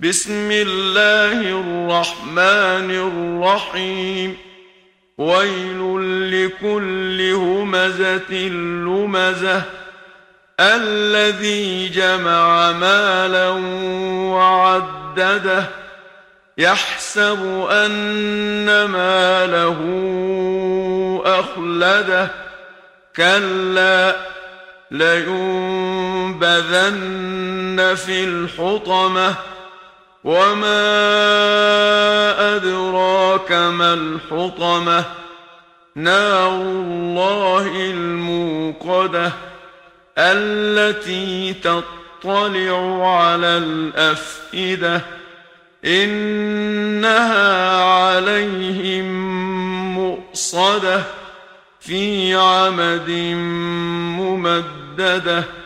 بسم الله الرحمن الرحيم. ويل لكل همزة لمزة الذي جمع مالا وعدده يحسب أن ماله أخلده كلا لينبذن في الحطمة وما أدراك ما الحطمة نار الله الموقدة التي تطلع على الأفئدة إنها عليهم مؤصدة في عمد ممددة.